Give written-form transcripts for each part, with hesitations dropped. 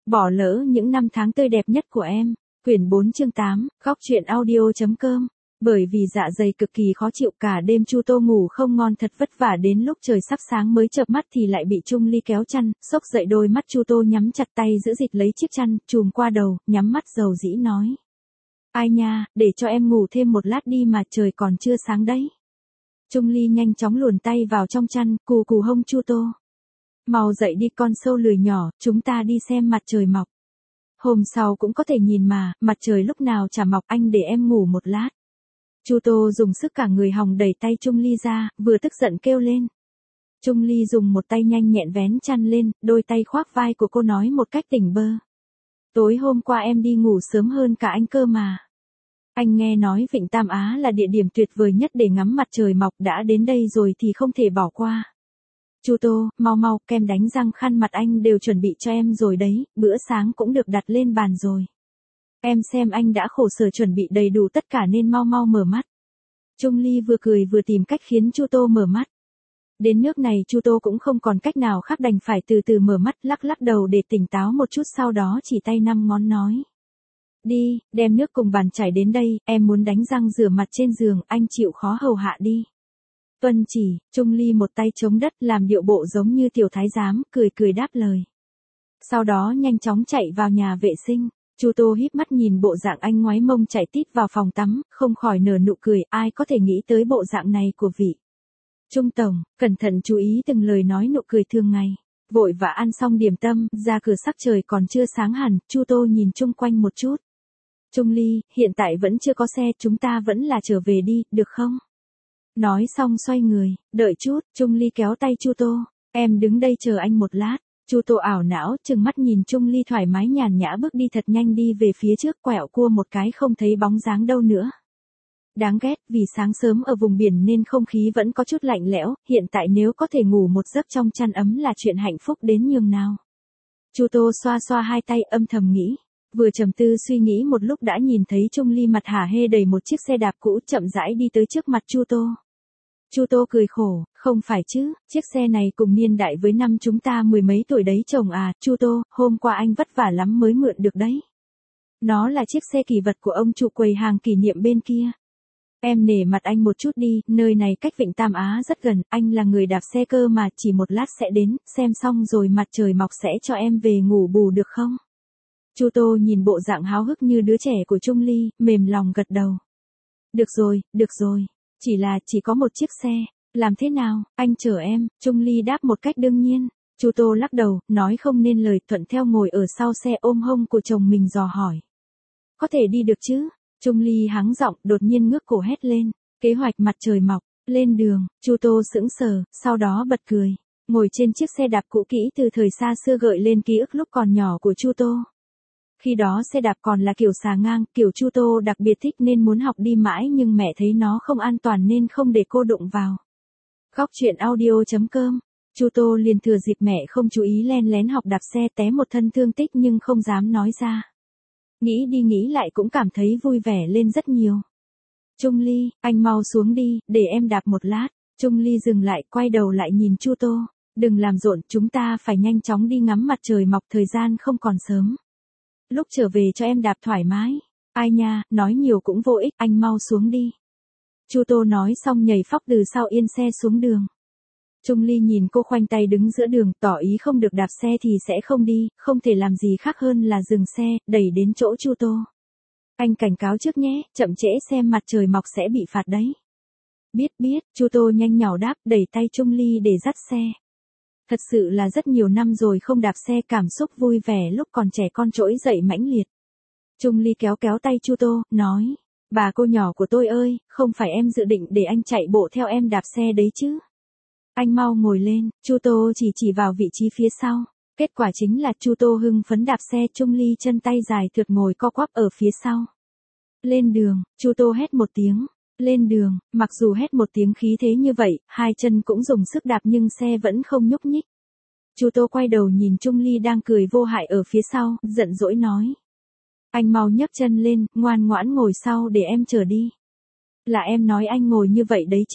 Bỏ lỡ những năm tháng tươi đẹp nhất của em. Quyển 4 chương 8, góc truyện audio.com. Bởi vì dạ dày cực kỳ khó chịu cả đêm Chu Tô ngủ không ngon thật vất vả đến lúc trời sắp sáng mới chợp mắt thì lại bị Trung Ly kéo chăn, xốc dậy đôi mắt Chu Tô nhắm chặt tay giữ dịt lấy chiếc chăn, trùm qua đầu, nhắm mắt dầu dĩ nói. Ai nha, để cho em ngủ thêm một lát đi mà trời còn chưa sáng đấy. Trung Ly nhanh chóng luồn tay vào trong chăn, cù cù hông Chu Tô. Mau dậy đi con sâu lười nhỏ, chúng ta đi xem mặt trời mọc. Hôm sau cũng có thể nhìn mà, mặt trời lúc nào chả mọc, anh để em ngủ một lát. Chu Tô dùng sức cả người hòng đẩy tay Trung Ly ra, vừa tức giận kêu lên. Trung Ly dùng một tay nhanh nhẹn vén chăn lên, đôi tay khoác vai của cô nói một cách tỉnh bơ. Tối hôm qua em đi ngủ sớm hơn cả anh cơ mà. Anh nghe nói Vịnh Tam Á là địa điểm tuyệt vời nhất để ngắm mặt trời mọc, đã đến đây rồi thì không thể bỏ qua. Chu Tô, mau mau, kem đánh răng khăn mặt anh đều chuẩn bị cho em rồi đấy, bữa sáng cũng được đặt lên bàn rồi. Em xem anh đã khổ sở chuẩn bị đầy đủ tất cả nên mau mau mở mắt. Trung Ly vừa cười vừa tìm cách khiến Chu Tô mở mắt. Đến nước này Chu Tô cũng không còn cách nào khác đành phải từ từ mở mắt, lắc lắc đầu để tỉnh táo một chút, sau đó chỉ tay 5 ngón nói. Đi, đem nước cùng bàn chải đến đây, em muốn đánh răng rửa mặt trên giường, anh chịu khó hầu hạ đi. Tuân chỉ, Trung Ly một tay chống đất làm điệu bộ giống như tiểu thái giám, cười cười đáp lời. Sau đó nhanh chóng chạy vào nhà vệ sinh. Chu Tô híp mắt nhìn bộ dạng anh ngoái mông chạy tít vào phòng tắm, không khỏi nở nụ cười, ai có thể nghĩ tới bộ dạng này của vị Trung tổng, cẩn thận chú ý từng lời nói nụ cười thường ngày. Vội vã ăn xong điểm tâm, ra cửa sắc trời còn chưa sáng hẳn, Chu Tô nhìn chung quanh một chút. Trung Ly, hiện tại vẫn chưa có xe, chúng ta vẫn là trở về đi, được không? Nói xong xoay người, đợi chút, Trung Ly kéo tay Chu Tô, em đứng đây chờ anh một lát. Chu Tô ảo não, trừng mắt nhìn Trung Ly thoải mái nhàn nhã bước đi thật nhanh đi về phía trước, quẹo cua một cái không thấy bóng dáng đâu nữa. Đáng ghét, vì sáng sớm ở vùng biển nên không khí vẫn có chút lạnh lẽo, hiện tại nếu có thể ngủ một giấc trong chăn ấm là chuyện hạnh phúc đến nhường nào. Chu Tô xoa xoa hai tay âm thầm nghĩ, vừa trầm tư suy nghĩ một lúc đã nhìn thấy Trung Ly mặt hả hê đẩy một chiếc xe đạp cũ chậm rãi đi tới trước mặt Chu Tô. Chu Tô cười khổ, không phải chứ, chiếc xe này cùng niên đại với năm chúng ta mười mấy tuổi đấy chồng à, Chu Tô, hôm qua anh vất vả lắm mới mượn được đấy. Nó là chiếc xe kỳ vật của ông chủ quầy hàng kỷ niệm bên kia. Em nể mặt anh một chút đi, nơi này cách Vịnh Tam Á rất gần, anh là người đạp xe cơ mà, chỉ một lát sẽ đến, xem xong rồi mặt trời mọc sẽ cho em về ngủ bù được không? Chu Tô nhìn bộ dạng háo hức như đứa trẻ của Trung Ly, mềm lòng gật đầu. Được rồi. Chỉ có một chiếc xe, làm thế nào, anh chở em, Trung Ly đáp một cách đương nhiên. Chu Tô lắc đầu, nói không nên lời, thuận theo ngồi ở sau xe ôm hông của chồng mình dò hỏi. Có thể đi được chứ? Trung Ly hắng giọng, đột nhiên ngước cổ hét lên, kế hoạch mặt trời mọc, lên đường. Chu Tô sững sờ, sau đó bật cười, ngồi trên chiếc xe đạp cũ kỹ từ thời xa xưa gợi lên ký ức lúc còn nhỏ của Chu Tô. Khi đó xe đạp còn là kiểu xà ngang, kiểu Chu Tô đặc biệt thích nên muốn học đi mãi nhưng mẹ thấy nó không an toàn nên không để cô đụng vào. Góc truyện audio.com. Chu Tô liền thừa dịp mẹ không chú ý len lén học đạp xe, té một thân thương tích nhưng không dám nói ra. Nghĩ đi nghĩ lại cũng cảm thấy vui vẻ lên rất nhiều. Trung Ly, anh mau xuống đi, để em đạp một lát. Trung Ly dừng lại, quay đầu lại nhìn Chu Tô. Đừng làm rộn, chúng ta phải nhanh chóng đi ngắm mặt trời mọc, thời gian không còn sớm. Lúc trở về cho em đạp thoải mái. Ai nha, nói nhiều cũng vô ích, anh mau xuống đi. Chu Tô nói xong nhảy phóc từ sau yên xe xuống đường. Trung Ly nhìn cô khoanh tay đứng giữa đường, tỏ ý không được đạp xe thì sẽ không đi, không thể làm gì khác hơn là dừng xe, đẩy đến chỗ Chu Tô. Anh cảnh cáo trước nhé, chậm trễ xem mặt trời mọc sẽ bị phạt đấy. Biết, Chu Tô nhanh nhảu đáp, đẩy tay Trung Ly để dắt xe. Thật sự là rất nhiều năm rồi không đạp xe, cảm xúc vui vẻ lúc còn trẻ con trỗi dậy mãnh liệt. Trung Ly kéo tay Chu Tô, nói, bà cô nhỏ của tôi ơi, không phải em dự định để anh chạy bộ theo em đạp xe đấy chứ. Anh mau ngồi lên, Chu Tô chỉ vào vị trí phía sau. Kết quả chính là Chu Tô hưng phấn đạp xe, Trung Ly chân tay dài thượt ngồi co quắp ở phía sau. Lên đường, Chu Tô hét một tiếng. Lên đường, mặc dù hét một tiếng khí thế như vậy, hai chân cũng dùng sức đạp nhưng xe vẫn không nhúc nhích. Chu Tô quay đầu nhìn Trung Ly đang cười vô hại ở phía sau, giận dỗi nói. Anh mau nhấc chân lên, ngoan ngoãn ngồi sau để em chở đi. Là em nói anh ngồi như vậy đấy chứ.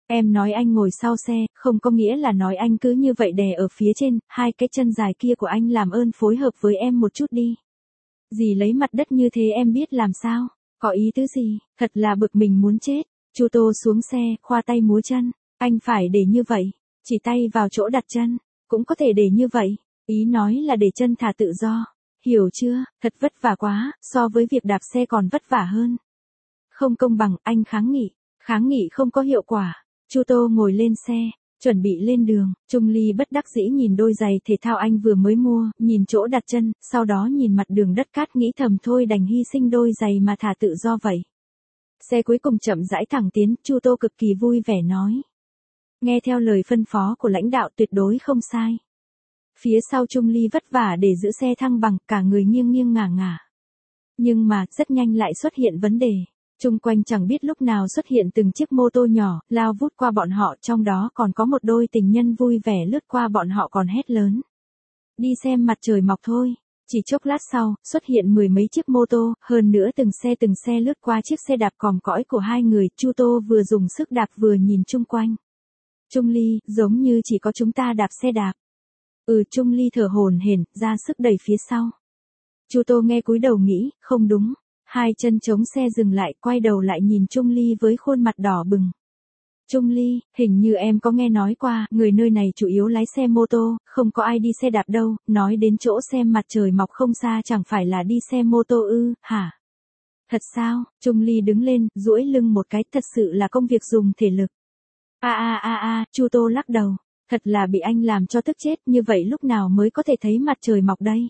Em nói anh ngồi sau xe, không có nghĩa là nói anh cứ như vậy đè ở phía trên, hai cái chân dài kia của anh làm ơn phối hợp với em một chút đi. Dì lấy mặt đất như thế em biết làm sao, có ý tứ gì, thật là bực mình muốn chết. Chu Tô xuống xe, khoa tay múa chân, anh phải để như vậy, chỉ tay vào chỗ đặt chân, cũng có thể để như vậy, ý nói là để chân thả tự do, hiểu chưa, thật vất vả quá, so với việc đạp xe còn vất vả hơn. Không công bằng, anh kháng nghị không có hiệu quả. Chu Tô ngồi lên xe, chuẩn bị lên đường, Trung Ly bất đắc dĩ nhìn đôi giày thể thao anh vừa mới mua, nhìn chỗ đặt chân, sau đó nhìn mặt đường đất cát nghĩ thầm thôi đành hy sinh đôi giày mà thả tự do vậy. Xe cuối cùng chậm rãi thẳng tiến, Chu Tô cực kỳ vui vẻ nói. Nghe theo lời phân phó của lãnh đạo tuyệt đối không sai. Phía sau Trung Ly vất vả để giữ xe thăng bằng, cả người nghiêng nghiêng ngả ngả. Nhưng mà, rất nhanh lại xuất hiện vấn đề. Chung quanh chẳng biết lúc nào xuất hiện từng chiếc mô tô nhỏ, lao vút qua bọn họ, trong đó còn có một đôi tình nhân vui vẻ lướt qua bọn họ còn hét lớn. Đi xem mặt trời mọc thôi. Chỉ chốc lát sau, xuất hiện mười mấy chiếc mô tô, hơn nữa từng xe lướt qua chiếc xe đạp còm cõi của hai người, Chu Tô vừa dùng sức đạp vừa nhìn chung quanh. Trung Ly, giống như chỉ có chúng ta đạp xe đạp. Trung Ly thở hổn hển, ra sức đẩy phía sau. Chu Tô nghe cúi đầu nghĩ, không đúng. Hai chân chống xe dừng lại, quay đầu lại nhìn Trung Ly với khuôn mặt đỏ bừng. Trung Ly, hình như em có nghe nói qua, người nơi này chủ yếu lái xe mô tô, không có ai đi xe đạp đâu, nói đến chỗ xem mặt trời mọc không xa chẳng phải là đi xe mô tô ư, hả? Thật sao? Trung Ly đứng lên, duỗi lưng một cái, thật sự là công việc dùng thể lực. Chu Tô lắc đầu, thật là bị anh làm cho tức chết, như vậy lúc nào mới có thể thấy mặt trời mọc đây?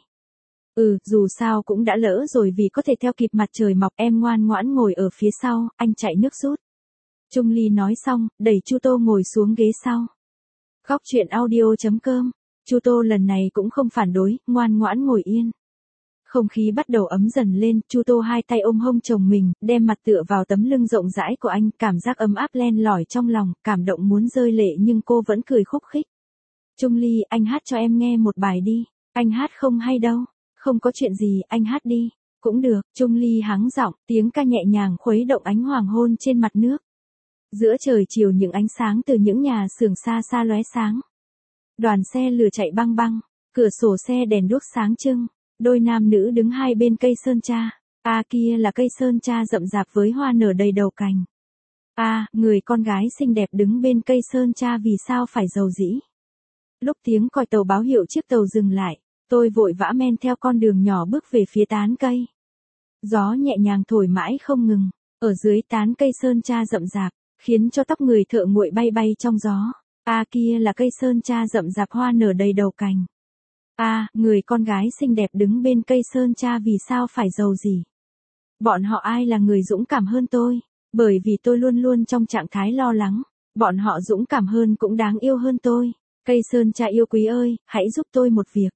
Dù sao cũng đã lỡ rồi vì có thể theo kịp mặt trời mọc, em ngoan ngoãn ngồi ở phía sau, anh chạy nước rút. Trung Ly nói xong, đẩy Chu Tô ngồi xuống ghế sau. Góc chuyện audio.com, Chu Tô lần này cũng không phản đối, ngoan ngoãn ngồi yên. Không khí bắt đầu ấm dần lên, Chu Tô hai tay ôm hông chồng mình, đem mặt tựa vào tấm lưng rộng rãi của anh, cảm giác ấm áp len lỏi trong lòng, cảm động muốn rơi lệ nhưng cô vẫn cười khúc khích. Trung Ly, anh hát cho em nghe một bài đi, anh hát không hay đâu. Không có chuyện gì, anh hát đi. Cũng được, Trung Ly hắng giọng, tiếng ca nhẹ nhàng khuấy động ánh hoàng hôn trên mặt nước. Giữa trời chiều những ánh sáng từ những nhà xưởng xa xa lóe sáng. Đoàn xe lửa chạy băng băng, cửa sổ xe đèn đuốc sáng trưng, đôi nam nữ đứng hai bên cây sơn tra. Kia là cây sơn tra rậm rạp với hoa nở đầy đầu cành. Người con gái xinh đẹp đứng bên cây sơn tra vì sao phải giàu dĩ. Lúc tiếng còi tàu báo hiệu chiếc tàu dừng lại. Tôi vội vã men theo con đường nhỏ bước về phía tán cây. Gió nhẹ nhàng thổi mãi không ngừng, ở dưới tán cây sơn tra rậm rạp, khiến cho tóc người thợ nguội bay bay trong gió. Kia là cây sơn tra rậm rạp hoa nở đầy đầu cành. Người con gái xinh đẹp đứng bên cây sơn tra vì sao phải giàu gì? Bọn họ ai là người dũng cảm hơn tôi? Bởi vì tôi luôn luôn trong trạng thái lo lắng. Bọn họ dũng cảm hơn cũng đáng yêu hơn tôi. Cây sơn tra yêu quý ơi, hãy giúp tôi một việc.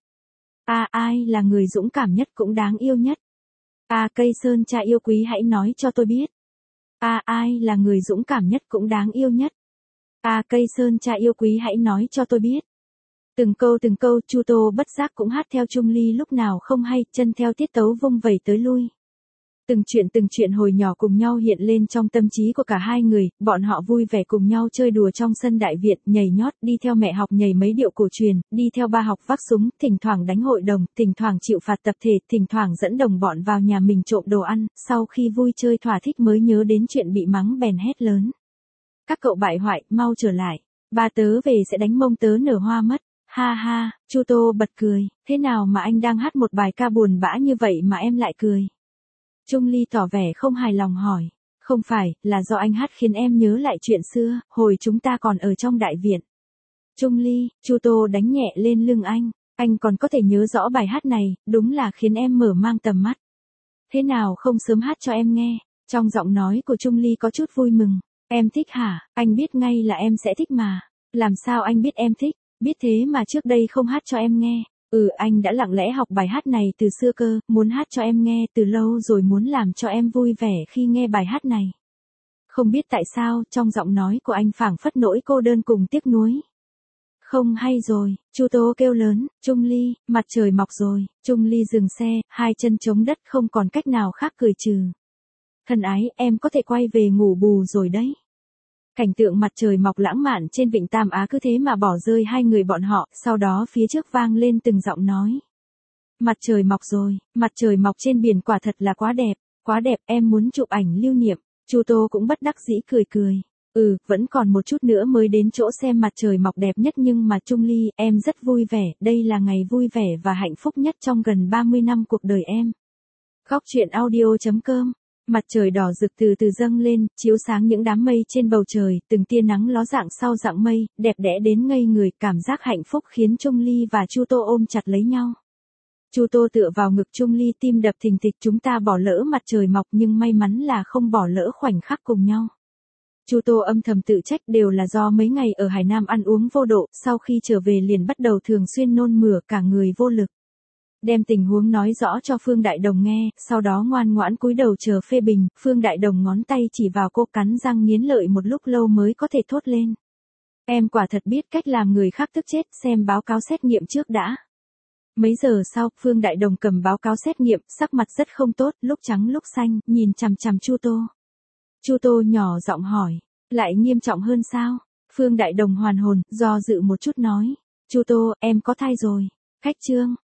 Ai là người dũng cảm nhất cũng đáng yêu nhất? Cây sơn tra yêu quý hãy nói cho tôi biết. Ai là người dũng cảm nhất cũng đáng yêu nhất? Cây sơn tra yêu quý hãy nói cho tôi biết. Từng câu Chu Tô bất giác cũng hát theo Trung Ly lúc nào không hay, chân theo tiết tấu vung vẩy tới lui. Từng chuyện hồi nhỏ cùng nhau hiện lên trong tâm trí của cả hai người, bọn họ vui vẻ cùng nhau chơi đùa trong sân đại viện, nhảy nhót, đi theo mẹ học nhảy mấy điệu cổ truyền, đi theo ba học vác súng, thỉnh thoảng đánh hội đồng, thỉnh thoảng chịu phạt tập thể, thỉnh thoảng dẫn đồng bọn vào nhà mình trộm đồ ăn, sau khi vui chơi thỏa thích mới nhớ đến chuyện bị mắng bèn hét lớn. Các cậu bại hoại, mau trở lại, ba tớ về sẽ đánh mông tớ nở hoa mất. Ha ha, Chu Tô bật cười, thế nào mà anh đang hát một bài ca buồn bã như vậy mà em lại cười? Trung Ly tỏ vẻ không hài lòng hỏi, không phải, là do anh hát khiến em nhớ lại chuyện xưa, hồi chúng ta còn ở trong đại viện. Trung Ly, Chu Tô đánh nhẹ lên lưng anh còn có thể nhớ rõ bài hát này, đúng là khiến em mở mang tầm mắt. Thế nào không sớm hát cho em nghe? Trong giọng nói của Trung Ly có chút vui mừng. Em thích hả? Anh biết ngay là em sẽ thích mà. Làm sao anh biết em thích? Biết thế mà trước đây không hát cho em nghe. Anh đã lặng lẽ học bài hát này từ xưa cơ, muốn hát cho em nghe từ lâu rồi, muốn làm cho em vui vẻ khi nghe bài hát này. Không biết tại sao, trong giọng nói của anh phảng phất nỗi cô đơn cùng tiếc nuối. Không hay rồi, Chu Tô kêu lớn, Trung Ly, mặt trời mọc rồi. Trung Ly dừng xe, hai chân chống đất không còn cách nào khác cười trừ. Thân ái, em có thể quay về ngủ bù rồi đấy. Cảnh tượng mặt trời mọc lãng mạn trên vịnh Tam Á cứ thế mà bỏ rơi hai người bọn họ, sau đó phía trước vang lên từng giọng nói. Mặt trời mọc rồi, mặt trời mọc trên biển quả thật là quá đẹp, em muốn chụp ảnh lưu niệm. Chu Tô cũng bất đắc dĩ cười cười. Vẫn còn một chút nữa mới đến chỗ xem mặt trời mọc đẹp nhất nhưng mà Trung Ly, em rất vui vẻ, đây là ngày vui vẻ và hạnh phúc nhất trong gần 30 năm cuộc đời em. Góc truyện audio.com. Mặt trời đỏ rực từ từ dâng lên, chiếu sáng những đám mây trên bầu trời, từng tia nắng ló dạng sau dạng mây, đẹp đẽ đến ngây người, cảm giác hạnh phúc khiến Trung Ly và Chu Tô ôm chặt lấy nhau. Chu Tô tựa vào ngực Trung Ly, tim đập thình thịch, chúng ta bỏ lỡ mặt trời mọc nhưng may mắn là không bỏ lỡ khoảnh khắc cùng nhau. Chu Tô âm thầm tự trách, đều là do mấy ngày ở Hải Nam ăn uống vô độ, sau khi trở về liền bắt đầu thường xuyên nôn mửa, cả người vô lực. Đem tình huống nói rõ cho Phương Đại Đồng nghe, sau đó ngoan ngoãn cúi đầu chờ phê bình. Phương Đại Đồng ngón tay chỉ vào cô, cắn răng nghiến lợi một lúc lâu mới có thể thốt lên. Em quả thật biết cách làm người khác tức chết, xem báo cáo xét nghiệm trước đã. Mấy giờ sau, Phương Đại Đồng cầm báo cáo xét nghiệm, sắc mặt rất không tốt, lúc trắng lúc xanh, nhìn chằm chằm Chu Tô. Chu Tô nhỏ giọng hỏi, lại nghiêm trọng hơn sao? Phương Đại Đồng hoàn hồn, do dự một chút nói, Chu Tô, em có thai rồi. Khách trương,